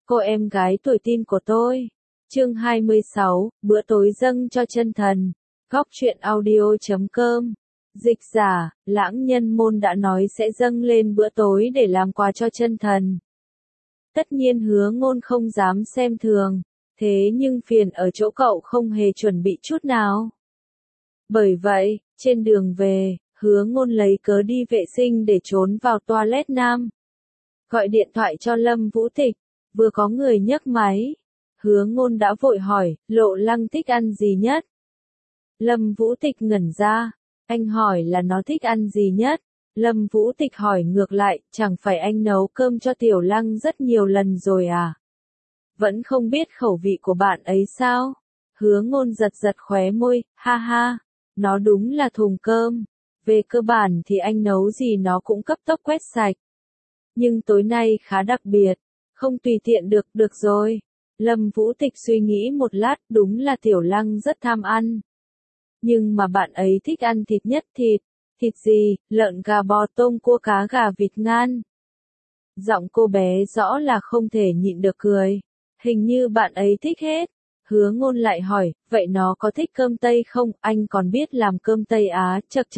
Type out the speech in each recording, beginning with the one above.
cô em gái tuổi teen của tôi. Chương 26, bữa tối dâng cho chân thần. Góc truyện audio.com. Dịch giả, Lãng Nhân Môn đã nói sẽ dâng lên bữa tối để làm quà cho chân thần. Tất nhiên Hứa Ngôn không dám xem thường, thế nhưng phiền ở chỗ cậu không hề chuẩn bị chút nào. Bởi vậy, trên đường về, Hứa Ngôn lấy cớ đi vệ sinh để trốn vào toilet nam. Gọi điện thoại cho Lâm Vũ Tịch, vừa có người nhấc máy. Hứa Ngôn đã vội hỏi, Lộ Lăng thích ăn gì nhất? Lâm Vũ Tịch ngẩn ra, anh hỏi là nó thích ăn gì nhất? Lâm Vũ Tịch hỏi ngược lại, chẳng phải anh nấu cơm cho Tiểu Lăng rất nhiều lần rồi à? Vẫn không biết khẩu vị của bạn ấy sao? Hứa Ngôn giật giật khóe môi, ha ha, nó đúng là thùng cơm. Về cơ bản thì anh nấu gì nó cũng cấp tốc quét sạch. Nhưng tối nay khá đặc biệt, không tùy tiện được rồi. Lâm Vũ Tịch suy nghĩ một lát, đúng là Tiểu Lăng rất tham ăn. Nhưng mà bạn ấy thích ăn thịt nhất thịt. Thịt gì, lợn gà bò tôm cua cá gà vịt ngan. Giọng cô bé rõ là không thể nhịn được cười. Hình như bạn ấy thích hết. Hứa Ngôn lại hỏi, vậy nó có thích cơm Tây không? Anh còn biết làm cơm Tây Á, chậc.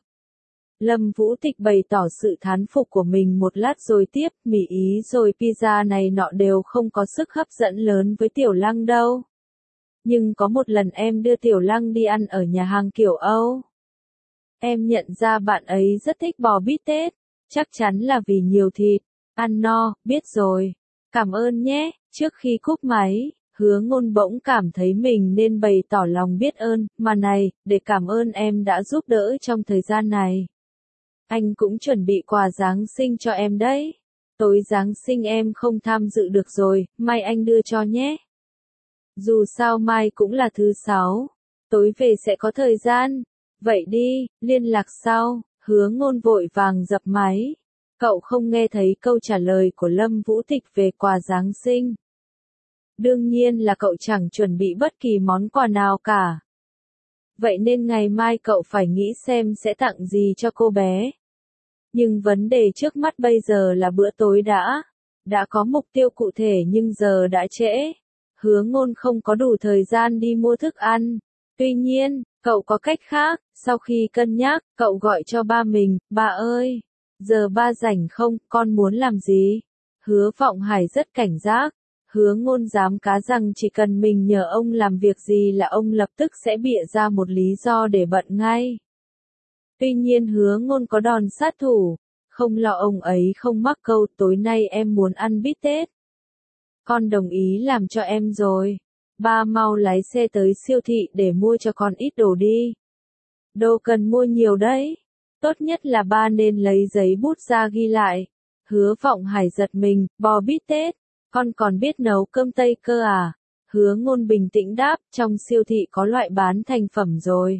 Lâm Vũ Tịch bày tỏ sự thán phục của mình một lát rồi tiếp, mì Ý rồi pizza này nọ đều không có sức hấp dẫn lớn với Tiểu Lăng đâu. Nhưng có một lần em đưa Tiểu Lăng đi ăn ở nhà hàng kiểu Âu. Em nhận ra bạn ấy rất thích bò bít tết, chắc chắn là vì nhiều thịt. Ăn no, biết rồi. Cảm ơn nhé. Trước khi cúp máy, Hứa Ngôn bỗng cảm thấy mình nên bày tỏ lòng biết ơn, mà này, để cảm ơn em đã giúp đỡ trong thời gian này. Anh cũng chuẩn bị quà Giáng sinh cho em đấy. Tối Giáng sinh em không tham dự được rồi, mai anh đưa cho nhé. Dù sao mai cũng là thứ Sáu, tối về sẽ có thời gian. Vậy đi, liên lạc sau. Hứa Ngôn vội vàng dập máy. Cậu không nghe thấy câu trả lời của Lâm Vũ Tịch về quà Giáng sinh. Đương nhiên là cậu chẳng chuẩn bị bất kỳ món quà nào cả. Vậy nên ngày mai cậu phải nghĩ xem sẽ tặng gì cho cô bé. Nhưng vấn đề trước mắt bây giờ là bữa tối đã có mục tiêu cụ thể nhưng giờ đã trễ. Hứa Ngôn không có đủ thời gian đi mua thức ăn. Tuy nhiên, cậu có cách khác. Sau khi cân nhắc, cậu gọi cho ba mình, ba ơi, giờ ba rảnh không, con muốn làm gì? Hứa Vọng Hải rất cảnh giác. Hứa Ngôn dám cá rằng chỉ cần mình nhờ ông làm việc gì là ông lập tức sẽ bịa ra một lý do để bận ngay. Tuy nhiên Hứa Ngôn có đòn sát thủ, không lo ông ấy không mắc câu tối nay em muốn ăn bít tết. Con đồng ý làm cho em rồi. Ba mau lái xe tới siêu thị để mua cho con ít đồ đi. Đồ cần mua nhiều đấy. Tốt nhất là ba nên lấy giấy bút ra ghi lại. Hứa Vọng Hải giật mình, bò bít tết. Con còn biết nấu cơm Tây cơ à? Hứa Ngôn bình tĩnh đáp, trong siêu thị có loại bán thành phẩm rồi.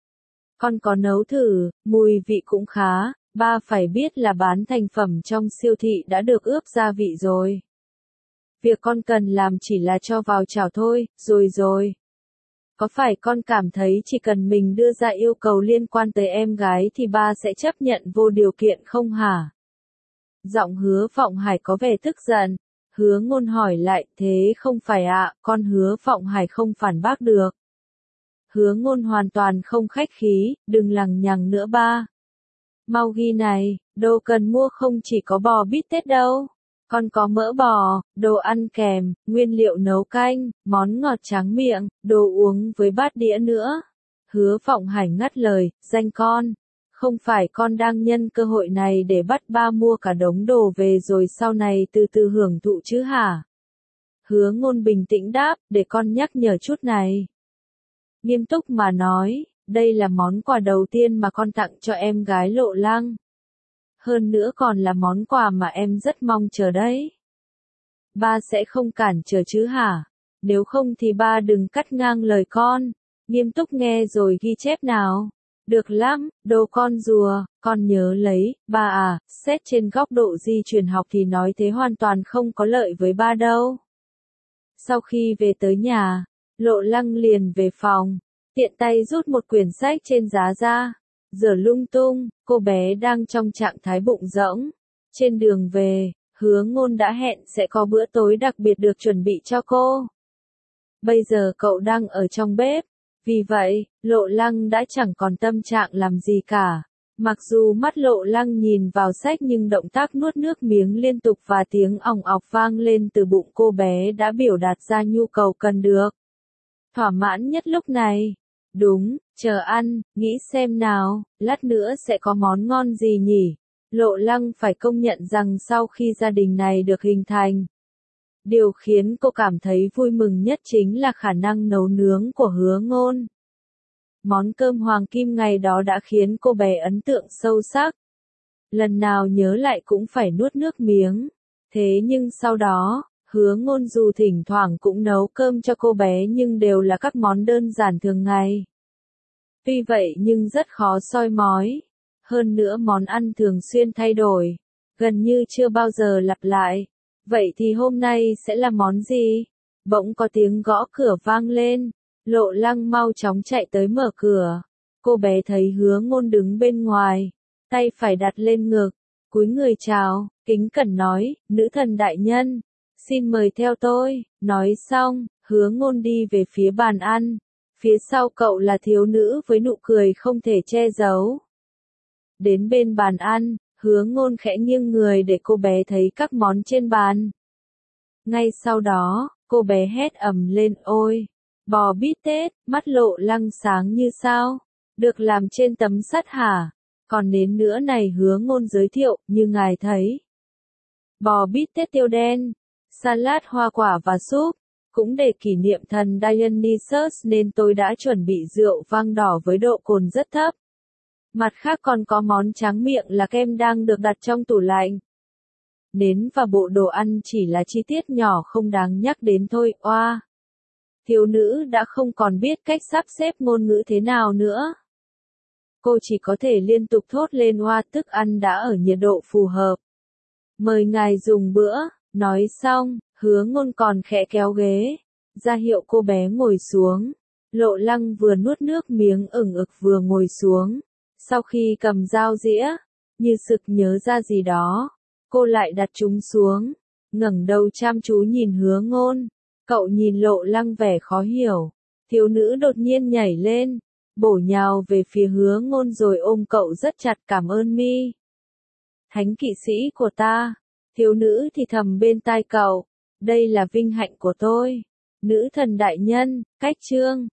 Con có nấu thử, mùi vị cũng khá, ba phải biết là bán thành phẩm trong siêu thị đã được ướp gia vị rồi. Việc con cần làm chỉ là cho vào chảo thôi, rồi. Có phải con cảm thấy chỉ cần mình đưa ra yêu cầu liên quan tới em gái thì ba sẽ chấp nhận vô điều kiện không hả? Giọng Hứa Vọng Hải có vẻ tức giận. Hứa Ngôn hỏi lại, thế không phải ạ, con Hứa Vọng Hải không phản bác được. Hứa Ngôn hoàn toàn không khách khí, đừng lằng nhằng nữa ba. Mau ghi này, đồ cần mua không chỉ có bò bít tết đâu. Còn có mỡ bò, đồ ăn kèm, nguyên liệu nấu canh, món ngọt tráng miệng, đồ uống với bát đĩa nữa. Hứa Vọng Hải ngắt lời, danh con. Không phải con đang nhân cơ hội này để bắt ba mua cả đống đồ về rồi sau này từ từ hưởng thụ chứ hả? Hứa Ngôn bình tĩnh đáp, để con nhắc nhở chút này. Nghiêm túc mà nói, đây là món quà đầu tiên mà con tặng cho em gái Lộ Lăng. Hơn nữa còn là món quà mà em rất mong chờ đấy. Ba sẽ không cản trở chứ hả? Nếu không thì ba đừng cắt ngang lời con. Nghiêm túc nghe rồi ghi chép nào. Được lắm, đồ con rùa, con nhớ lấy, ba à, xét trên góc độ di truyền học thì nói thế hoàn toàn không có lợi với ba đâu. Sau khi về tới nhà, Lộ Lăng liền về phòng, tiện tay rút một quyển sách trên giá ra, rửa lung tung, cô bé đang trong trạng thái bụng rỗng. Trên đường về, Hứa Ngôn đã hẹn sẽ có bữa tối đặc biệt được chuẩn bị cho cô. Bây giờ cậu đang ở trong bếp, vì vậy, Lộ Lăng đã chẳng còn tâm trạng làm gì cả. Mặc dù mắt Lộ Lăng nhìn vào sách nhưng động tác nuốt nước miếng liên tục và tiếng ỏng ọc vang lên từ bụng cô bé đã biểu đạt ra nhu cầu cần được thỏa mãn nhất lúc này. Đúng, chờ ăn, nghĩ xem nào, lát nữa sẽ có món ngon gì nhỉ? Lộ Lăng phải công nhận rằng sau khi gia đình này được hình thành, điều khiến cô cảm thấy vui mừng nhất chính là khả năng nấu nướng của Hứa Ngôn. Món cơm hoàng kim ngày đó đã khiến cô bé ấn tượng sâu sắc. Lần nào nhớ lại cũng phải nuốt nước miếng. Thế nhưng sau đó, Hứa Ngôn dù thỉnh thoảng cũng nấu cơm cho cô bé nhưng đều là các món đơn giản thường ngày. Tuy vậy nhưng rất khó soi mói. Hơn nữa món ăn thường xuyên thay đổi, gần như chưa bao giờ lặp lại. Vậy thì hôm nay sẽ là món gì? Bỗng có tiếng gõ cửa vang lên. Lộ Lăng mau chóng chạy tới mở cửa. Cô bé thấy Hứa Ngôn đứng bên ngoài, tay phải đặt lên ngực, cúi người chào, kính cẩn nói, nữ thần đại nhân, xin mời theo tôi. Nói xong, Hứa Ngôn đi về phía bàn ăn. Phía sau cậu là thiếu nữ với nụ cười không thể che giấu. Đến bên bàn ăn, Hứa Ngôn khẽ nghiêng người để cô bé thấy các món trên bàn. Ngay sau đó, cô bé hét ầm lên ôi, bò bít tết, mắt Lộ Lăng sáng như sao, được làm trên tấm sắt hả? Còn nến nữa này Hứa Ngôn giới thiệu, như ngài thấy. Bò bít tết tiêu đen, salad hoa quả và súp, cũng để kỷ niệm thần Dionysus nên tôi đã chuẩn bị rượu vang đỏ với độ cồn rất thấp. Mặt khác còn có món tráng miệng là kem đang được đặt trong tủ lạnh. Nến và bộ đồ ăn chỉ là chi tiết nhỏ không đáng nhắc đến thôi, oa. Thiếu nữ đã không còn biết cách sắp xếp ngôn ngữ thế nào nữa. Cô chỉ có thể liên tục thốt lên oa, thức ăn đã ở nhiệt độ phù hợp. Mời ngài dùng bữa, nói xong, Hứa Ngôn còn khẽ kéo ghế, ra hiệu cô bé ngồi xuống. Lộ Lăng vừa nuốt nước miếng ửng ực vừa ngồi xuống. Sau khi cầm dao dĩa, như sực nhớ ra gì đó, cô lại đặt chúng xuống, ngẩng đầu chăm chú nhìn Hứa Ngôn. Cậu nhìn Lộ Lăng vẻ khó hiểu. Thiếu nữ đột nhiên nhảy lên, bổ nhào về phía Hứa Ngôn rồi ôm cậu rất chặt, cảm ơn mi. Thánh kỵ sĩ của ta, thiếu nữ thì thầm bên tai cậu, đây là vinh hạnh của tôi. Nữ thần đại nhân, cách chương.